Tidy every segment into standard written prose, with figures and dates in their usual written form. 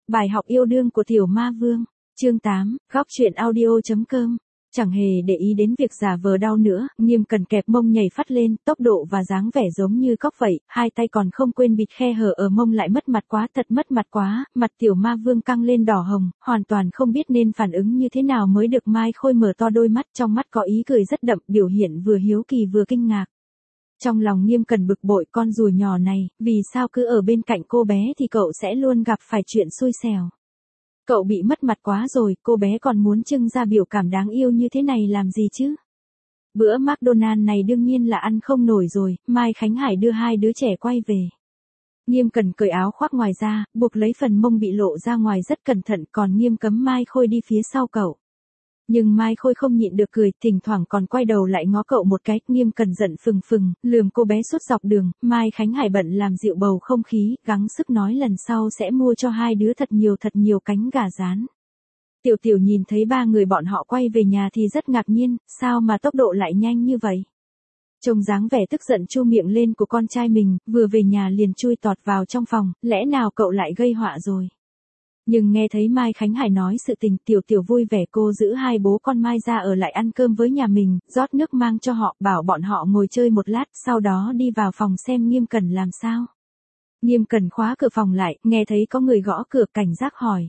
Bài học yêu đương của tiểu ma vương. Chương 8, góc truyện audio.com. Chẳng hề để ý đến việc giả vờ đau nữa, Nghiêm Cần kẹp mông nhảy phát lên, tốc độ và dáng vẻ giống như cóc vậy, hai tay còn không quên bịt khe hở ở mông lại mất mặt quá, thật mất mặt quá, mặt tiểu ma vương căng lên đỏ hồng, hoàn toàn không biết nên phản ứng như thế nào mới được. Mai Khôi mở to đôi mắt, trong mắt có ý cười rất đậm, biểu hiện vừa hiếu kỳ vừa kinh ngạc. Trong lòng Nghiêm Cần bực bội, con rùa nhỏ này, vì sao cứ ở bên cạnh cô bé thì cậu sẽ luôn gặp phải chuyện xui xẻo. Cậu bị mất mặt quá rồi, cô bé còn muốn trưng ra biểu cảm đáng yêu như thế này làm gì chứ? Bữa McDonald's này đương nhiên là ăn không nổi rồi, Mai Khánh Hải đưa hai đứa trẻ quay về. Nghiêm Cần cởi áo khoác ngoài ra, buộc lấy phần mông bị lộ ra ngoài rất cẩn thận, còn nghiêm cấm Mai Khôi đi phía sau cậu. Nhưng Mai Khôi không nhịn được cười, thỉnh thoảng còn quay đầu lại ngó cậu một cái. Nghiêm Cần giận phừng phừng, lườm cô bé suốt dọc đường. Mai Khánh Hải bận làm dịu bầu không khí, gắng sức nói lần sau sẽ mua cho hai đứa thật nhiều cánh gà rán. Tiểu Tiểu nhìn thấy ba người bọn họ quay về nhà thì rất ngạc nhiên, sao mà tốc độ lại nhanh như vậy? Trông dáng vẻ tức giận chu miệng lên của con trai mình, vừa về nhà liền chui tọt vào trong phòng, lẽ nào cậu lại gây họa rồi? Nhưng nghe thấy Mai Khánh Hải nói sự tình, Tiểu Tiểu vui vẻ, cô giữ hai bố con Mai ra ở lại ăn cơm với nhà mình, rót nước mang cho họ, bảo bọn họ ngồi chơi một lát, sau đó đi vào phòng xem Nghiêm Cần làm sao. Nghiêm Cần khóa cửa phòng lại, nghe thấy có người gõ cửa, cảnh giác hỏi.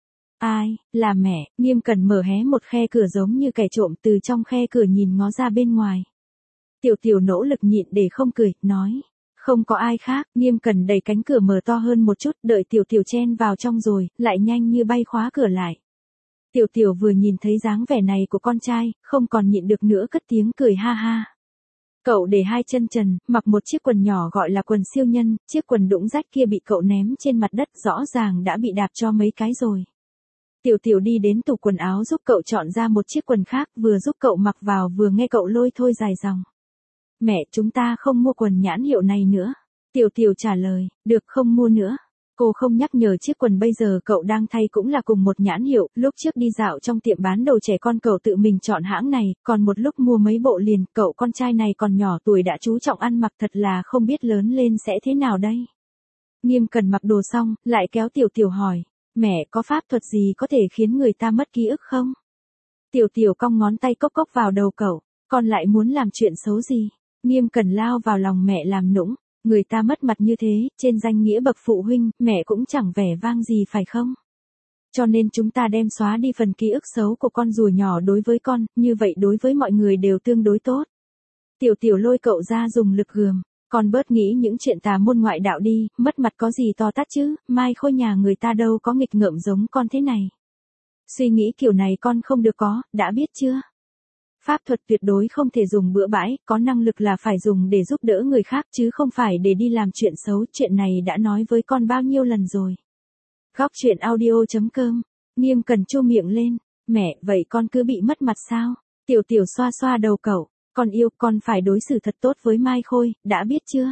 Ai, là mẹ? Nghiêm Cần mở hé một khe cửa giống như kẻ trộm, từ trong khe cửa nhìn ngó ra bên ngoài. Tiểu Tiểu nỗ lực nhịn để không cười, nói. Không có ai khác. Nghiêm Cần đẩy cánh cửa mở to hơn một chút, đợi Tiểu Tiểu chen vào trong rồi, lại nhanh như bay khóa cửa lại. Tiểu Tiểu vừa nhìn thấy dáng vẻ này của con trai, không còn nhịn được nữa cất tiếng cười ha ha. Cậu để hai chân trần, mặc một chiếc quần nhỏ gọi là quần siêu nhân, chiếc quần đũng rách kia bị cậu ném trên mặt đất, rõ ràng đã bị đạp cho mấy cái rồi. Tiểu Tiểu đi đến tủ quần áo giúp cậu chọn ra một chiếc quần khác, vừa giúp cậu mặc vào vừa nghe cậu lôi thôi dài dòng. Mẹ, chúng ta không mua quần nhãn hiệu này nữa. Tiểu Tiểu trả lời, được, không mua nữa. Cô không nhắc nhở chiếc quần bây giờ cậu đang thay cũng là cùng một nhãn hiệu, lúc trước đi dạo trong tiệm bán đồ trẻ con cậu tự mình chọn hãng này, còn một lúc mua mấy bộ liền. Cậu con trai này còn nhỏ tuổi đã chú trọng ăn mặc, thật là không biết lớn lên sẽ thế nào đây. Nghiêm Cần mặc đồ xong, lại kéo Tiểu Tiểu hỏi, mẹ, có pháp thuật gì có thể khiến người ta mất ký ức không? Tiểu Tiểu cong ngón tay cốc cốc vào đầu cậu, con lại muốn làm chuyện xấu gì? Nghiêm Cần lao vào lòng mẹ làm nũng, người ta mất mặt như thế, trên danh nghĩa bậc phụ huynh, mẹ cũng chẳng vẻ vang gì phải không? Cho nên chúng ta đem xóa đi phần ký ức xấu của con rùa nhỏ đối với con, như vậy đối với mọi người đều tương đối tốt. Tiểu Tiểu lôi cậu ra dùng lực gườm, con bớt nghĩ những chuyện tà môn ngoại đạo đi, mất mặt có gì to tát chứ, Mai Khôi nhà người ta đâu có nghịch ngợm giống con thế này. Suy nghĩ kiểu này con không được có, đã biết chưa? Pháp thuật tuyệt đối không thể dùng bừa bãi, có năng lực là phải dùng để giúp đỡ người khác chứ không phải để đi làm chuyện xấu, chuyện này đã nói với con bao nhiêu lần rồi. Góc truyện audio.com. Nghiêm Cần chu miệng lên, mẹ, vậy con cứ bị mất mặt sao? Tiểu Tiểu xoa xoa đầu cậu, con yêu, con phải đối xử thật tốt với Mai Khôi, đã biết chưa?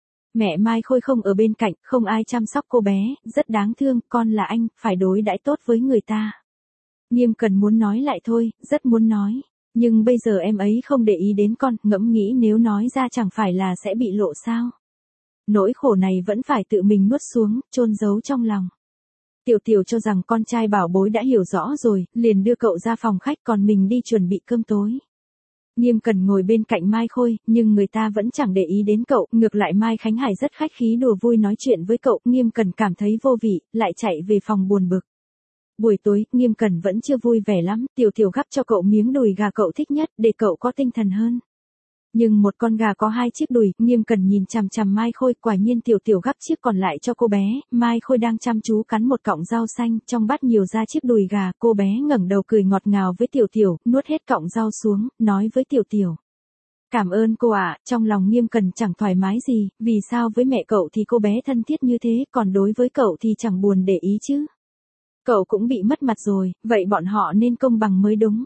Mẹ, Mai Khôi không ở bên cạnh, không ai chăm sóc cô bé, rất đáng thương, con là anh, phải đối đãi tốt với người ta. Nghiêm Cần muốn nói lại thôi, rất muốn nói. Nhưng bây giờ em ấy không để ý đến con, ngẫm nghĩ nếu nói ra chẳng phải là sẽ bị lộ sao. Nỗi khổ này vẫn phải tự mình nuốt xuống, chôn giấu trong lòng. Tiểu Tiểu cho rằng con trai bảo bối đã hiểu rõ rồi, liền đưa cậu ra phòng khách, còn mình đi chuẩn bị cơm tối. Nghiêm Cần ngồi bên cạnh Mai Khôi, nhưng người ta vẫn chẳng để ý đến cậu, ngược lại Mai Khánh Hải rất khách khí đùa vui nói chuyện với cậu. Nghiêm Cần cảm thấy vô vị, lại chạy về phòng buồn bực. Buổi tối, Nghiêm Cần vẫn chưa vui vẻ lắm, Tiểu Tiểu gắp cho cậu miếng đùi gà cậu thích nhất, để cậu có tinh thần hơn. Nhưng một con gà có hai chiếc đùi, Nghiêm Cần nhìn chằm chằm Mai Khôi, quả nhiên Tiểu Tiểu gắp chiếc còn lại cho cô bé. Mai Khôi đang chăm chú cắn một cọng rau xanh, trong bát nhiều ra chiếc đùi gà, cô bé ngẩng đầu cười ngọt ngào với Tiểu Tiểu, nuốt hết cọng rau xuống, nói với Tiểu Tiểu. Cảm ơn cô ạ. Trong lòng Nghiêm Cần chẳng thoải mái gì, vì sao với mẹ cậu thì cô bé thân thiết như thế, còn đối với cậu thì chẳng buồn để ý chứ. Cậu cũng bị mất mặt rồi, vậy bọn họ nên công bằng mới đúng.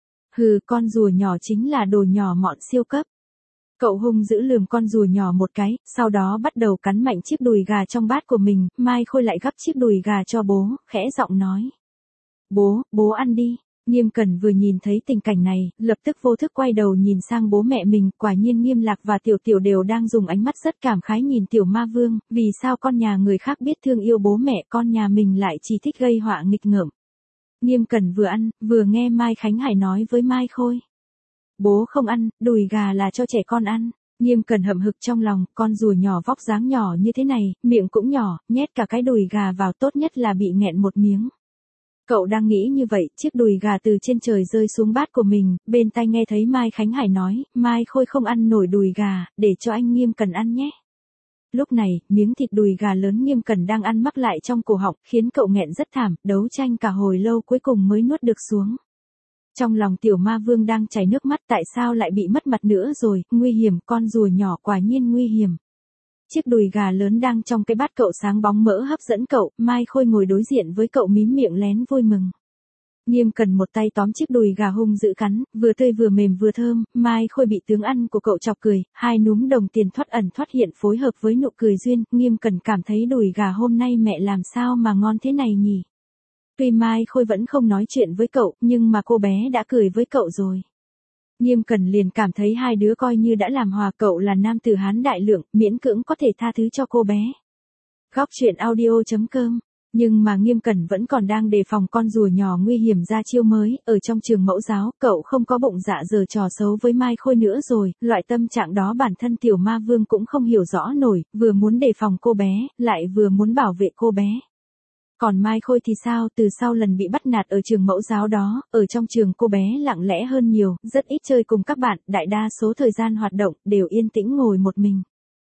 Hừ, con rùa nhỏ chính là đồ nhỏ mọn siêu cấp. Cậu hung dữ lườm con rùa nhỏ một cái, sau đó bắt đầu cắn mạnh chiếc đùi gà trong bát của mình. Mai Khôi lại gắp chiếc đùi gà cho bố, khẽ giọng nói. Bố ăn đi. Nghiêm Cẩn vừa nhìn thấy tình cảnh này, lập tức vô thức quay đầu nhìn sang bố mẹ mình, quả nhiên Nghiêm Lạc và Tiểu Tiểu đều đang dùng ánh mắt rất cảm khái nhìn Tiểu Ma Vương, vì sao con nhà người khác biết thương yêu bố mẹ, con nhà mình lại chỉ thích gây họa nghịch ngợm. Nghiêm Cẩn vừa ăn, vừa nghe Mai Khánh Hải nói với Mai Khôi. Bố không ăn, đùi gà là cho trẻ con ăn. Nghiêm Cẩn hậm hực trong lòng, con rùa nhỏ vóc dáng nhỏ như thế này, miệng cũng nhỏ, nhét cả cái đùi gà vào tốt nhất là bị nghẹn một miếng. Cậu đang nghĩ như vậy, chiếc đùi gà từ trên trời rơi xuống bát của mình, bên tai nghe thấy Mai Khánh Hải nói, Mai Khôi không ăn nổi đùi gà, để cho anh Nghiêm Cẩn ăn nhé. Lúc này, miếng thịt đùi gà lớn Nghiêm Cẩn đang ăn mắc lại trong cổ họng, khiến cậu nghẹn rất thảm, đấu tranh cả hồi lâu cuối cùng mới nuốt được xuống. Trong lòng Tiểu Ma Vương đang chảy nước mắt, tại sao lại bị mất mặt nữa rồi, nguy hiểm, con rùa nhỏ quả nhiên nguy hiểm. Chiếc đùi gà lớn đang trong cái bát cậu sáng bóng mỡ hấp dẫn cậu, Mai Khôi ngồi đối diện với cậu mím miệng lén vui mừng. Nghiêm Cẩn một tay tóm chiếc đùi gà hung dữ cắn, vừa tươi vừa mềm vừa thơm, Mai Khôi bị tướng ăn của cậu chọc cười, hai núm đồng tiền thoát ẩn thoát hiện phối hợp với nụ cười duyên, Nghiêm Cẩn cảm thấy đùi gà hôm nay mẹ làm sao mà ngon thế này nhỉ. Tuy Mai Khôi vẫn không nói chuyện với cậu, nhưng mà cô bé đã cười với cậu rồi. Nghiêm Cẩn liền cảm thấy hai đứa coi như đã làm hòa, cậu là nam tử Hán đại lượng, miễn cưỡng có thể tha thứ cho cô bé. Góc truyện audio.com. Nhưng mà Nghiêm Cẩn vẫn còn đang đề phòng con rùa nhỏ nguy hiểm ra chiêu mới, ở trong trường mẫu giáo, cậu không có bụng dạ giở trò xấu với Mai Khôi nữa rồi, loại tâm trạng đó bản thân Tiểu Ma Vương cũng không hiểu rõ nổi, vừa muốn đề phòng cô bé, lại vừa muốn bảo vệ cô bé. Còn Mai Khôi thì sao, từ sau lần bị bắt nạt ở trường mẫu giáo đó, ở trong trường cô bé lặng lẽ hơn nhiều, rất ít chơi cùng các bạn, đại đa số thời gian hoạt động, đều yên tĩnh ngồi một mình.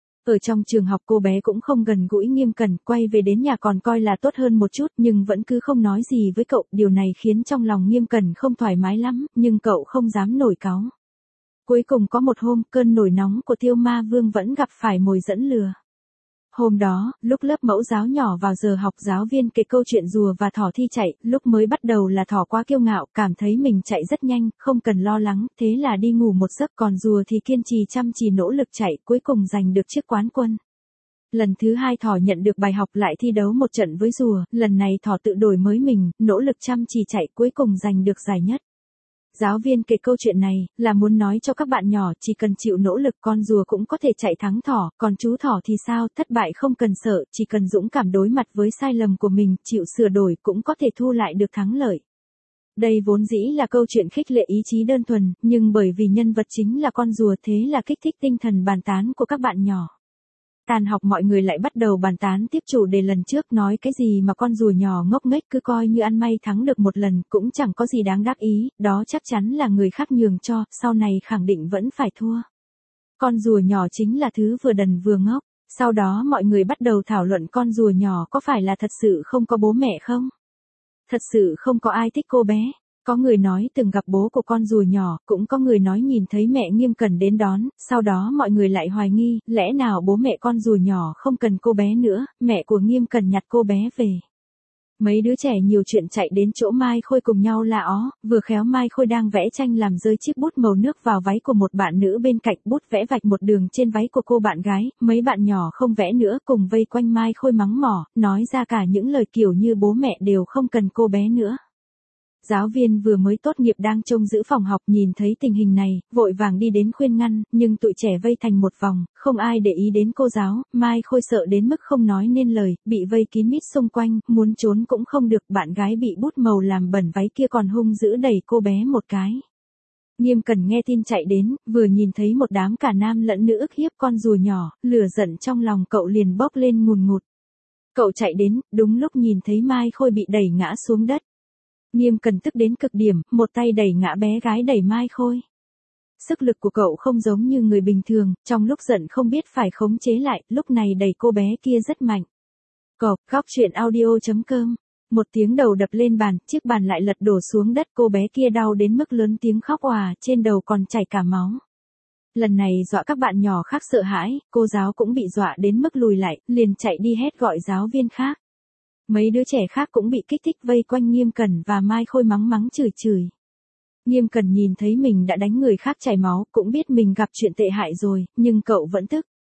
Ở trong trường học cô bé cũng không gần gũi Nghiêm Cẩn, quay về đến nhà còn coi là tốt hơn một chút, nhưng vẫn cứ không nói gì với cậu, điều này khiến trong lòng Nghiêm Cẩn không thoải mái lắm, nhưng cậu không dám nổi cáu. Cuối cùng có một hôm, cơn nổi nóng của Tiêu Ma Vương vẫn gặp phải mồi dẫn lừa. Hôm đó, lúc lớp mẫu giáo nhỏ vào giờ học, giáo viên kể câu chuyện rùa và thỏ thi chạy, lúc mới bắt đầu là thỏ quá kiêu ngạo, cảm thấy mình chạy rất nhanh, không cần lo lắng, thế là đi ngủ một giấc, còn rùa thì kiên trì chăm chỉ nỗ lực chạy, cuối cùng giành được chiếc quán quân. Lần thứ hai thỏ nhận được bài học, lại thi đấu một trận với rùa, lần này thỏ tự đổi mới mình, nỗ lực chăm chỉ chạy, cuối cùng giành được giải nhất. Giáo viên kể câu chuyện này, là muốn nói cho các bạn nhỏ, chỉ cần chịu nỗ lực con rùa cũng có thể chạy thắng thỏ, còn chú thỏ thì sao, thất bại không cần sợ, chỉ cần dũng cảm đối mặt với sai lầm của mình, chịu sửa đổi cũng có thể thu lại được thắng lợi. Đây vốn dĩ là câu chuyện khích lệ ý chí đơn thuần, nhưng bởi vì nhân vật chính là con rùa thế là kích thích tinh thần bàn tán của các bạn nhỏ. Tan học mọi người lại bắt đầu bàn tán tiếp chủ đề lần trước, nói cái gì mà con rùa nhỏ ngốc nghếch, cứ coi như ăn may thắng được một lần, cũng chẳng có gì đáng đắc ý, đó chắc chắn là người khác nhường cho, sau này khẳng định vẫn phải thua. Con rùa nhỏ chính là thứ vừa đần vừa ngốc. Sau đó mọi người bắt đầu thảo luận con rùa nhỏ có phải là thật sự không có bố mẹ không? Thật sự không có ai thích cô bé. Có người nói từng gặp bố của con rùa nhỏ, cũng có người nói nhìn thấy mẹ Nghiêm Cẩn đến đón, sau đó mọi người lại hoài nghi, lẽ nào bố mẹ con rùa nhỏ không cần cô bé nữa, mẹ của Nghiêm Cẩn nhặt cô bé về. Mấy đứa trẻ nhiều chuyện chạy đến chỗ Mai Khôi cùng nhau la ó, vừa khéo Mai Khôi đang vẽ tranh làm rơi chiếc bút màu nước vào váy của một bạn nữ bên cạnh, bút vẽ vạch một đường trên váy của cô bạn gái, mấy bạn nhỏ không vẽ nữa cùng vây quanh Mai Khôi mắng mỏ, nói ra cả những lời kiểu như bố mẹ đều không cần cô bé nữa. Giáo viên vừa mới tốt nghiệp đang trông giữ phòng học nhìn thấy tình hình này, vội vàng đi đến khuyên ngăn, nhưng tụi trẻ vây thành một vòng, không ai để ý đến cô giáo, Mai Khôi sợ đến mức không nói nên lời, bị vây kín mít xung quanh, muốn trốn cũng không được, bạn gái bị bút màu làm bẩn váy kia còn hung dữ đẩy cô bé một cái. Nghiêm Cẩn nghe tin chạy đến, vừa nhìn thấy một đám cả nam lẫn nữ ức hiếp con rùa nhỏ, lửa giận trong lòng cậu liền bốc lên ngùn ngụt. Cậu chạy đến, đúng lúc nhìn thấy Mai Khôi bị đẩy ngã xuống đất. Nghiêm Cẩn tức đến cực điểm, một tay đẩy ngã bé gái đẩy Mai Khôi. Sức lực của cậu không giống như người bình thường, trong lúc giận không biết phải khống chế lại, lúc này đẩy cô bé kia rất mạnh. Cộp, góc truyện audio.com. Một tiếng đầu đập lên bàn, chiếc bàn lại lật đổ xuống đất, cô bé kia đau đến mức lớn tiếng khóc òa, trên đầu còn chảy cả máu. Lần này dọa các bạn nhỏ khác sợ hãi, cô giáo cũng bị dọa đến mức lùi lại, liền chạy đi hét gọi giáo viên khác. Mấy đứa trẻ khác cũng bị kích thích vây quanh Nghiêm Cẩn và Mai Khôi mắng mắng chửi chửi. Nghiêm Cẩn nhìn thấy mình đã đánh người khác chảy máu, cũng biết mình gặp chuyện tệ hại rồi, nhưng cậu vẫn tức.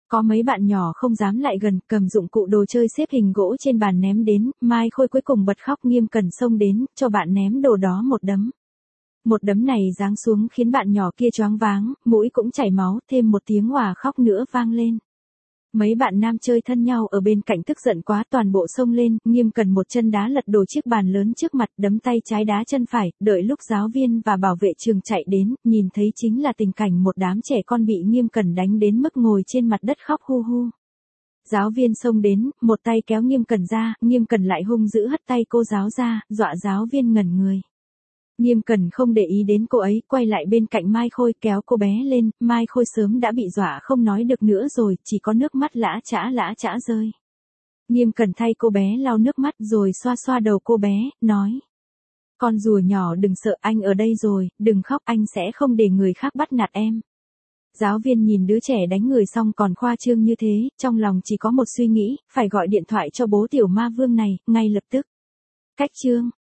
Có mấy bạn nhỏ không dám lại gần, cầm dụng cụ đồ chơi xếp hình gỗ trên bàn ném đến, Mai Khôi cuối cùng bật khóc. Nghiêm Cẩn xông đến, cho bạn ném đồ đó một đấm. Một đấm này giáng xuống khiến bạn nhỏ kia choáng váng, mũi cũng chảy máu, thêm một tiếng òa khóc nữa vang lên. Mấy bạn nam chơi thân nhau ở bên cạnh tức giận quá toàn bộ xông lên, Nghiêm Cẩn một chân đá lật đổ chiếc bàn lớn trước mặt, đấm tay trái đá chân phải, đợi lúc giáo viên và bảo vệ trường chạy đến, nhìn thấy chính là tình cảnh một đám trẻ con bị Nghiêm Cẩn đánh đến mức ngồi trên mặt đất khóc hu hu. Giáo viên xông đến, một tay kéo Nghiêm Cẩn ra, Nghiêm Cẩn lại hung dữ hất tay cô giáo ra, dọa giáo viên ngẩn người. Nghiêm Cẩn không để ý đến cô ấy, quay lại bên cạnh Mai Khôi kéo cô bé lên, Mai Khôi sớm đã bị dọa không nói được nữa rồi, chỉ có nước mắt lã chã rơi. Nghiêm Cẩn thay cô bé lau nước mắt rồi xoa xoa đầu cô bé, nói. Con rùa nhỏ đừng sợ, anh ở đây rồi, đừng khóc, anh sẽ không để người khác bắt nạt em. Giáo viên nhìn đứa trẻ đánh người xong còn khoa trương như thế, trong lòng chỉ có một suy nghĩ, phải gọi điện thoại cho bố tiểu ma vương này, ngay lập tức. Cách chương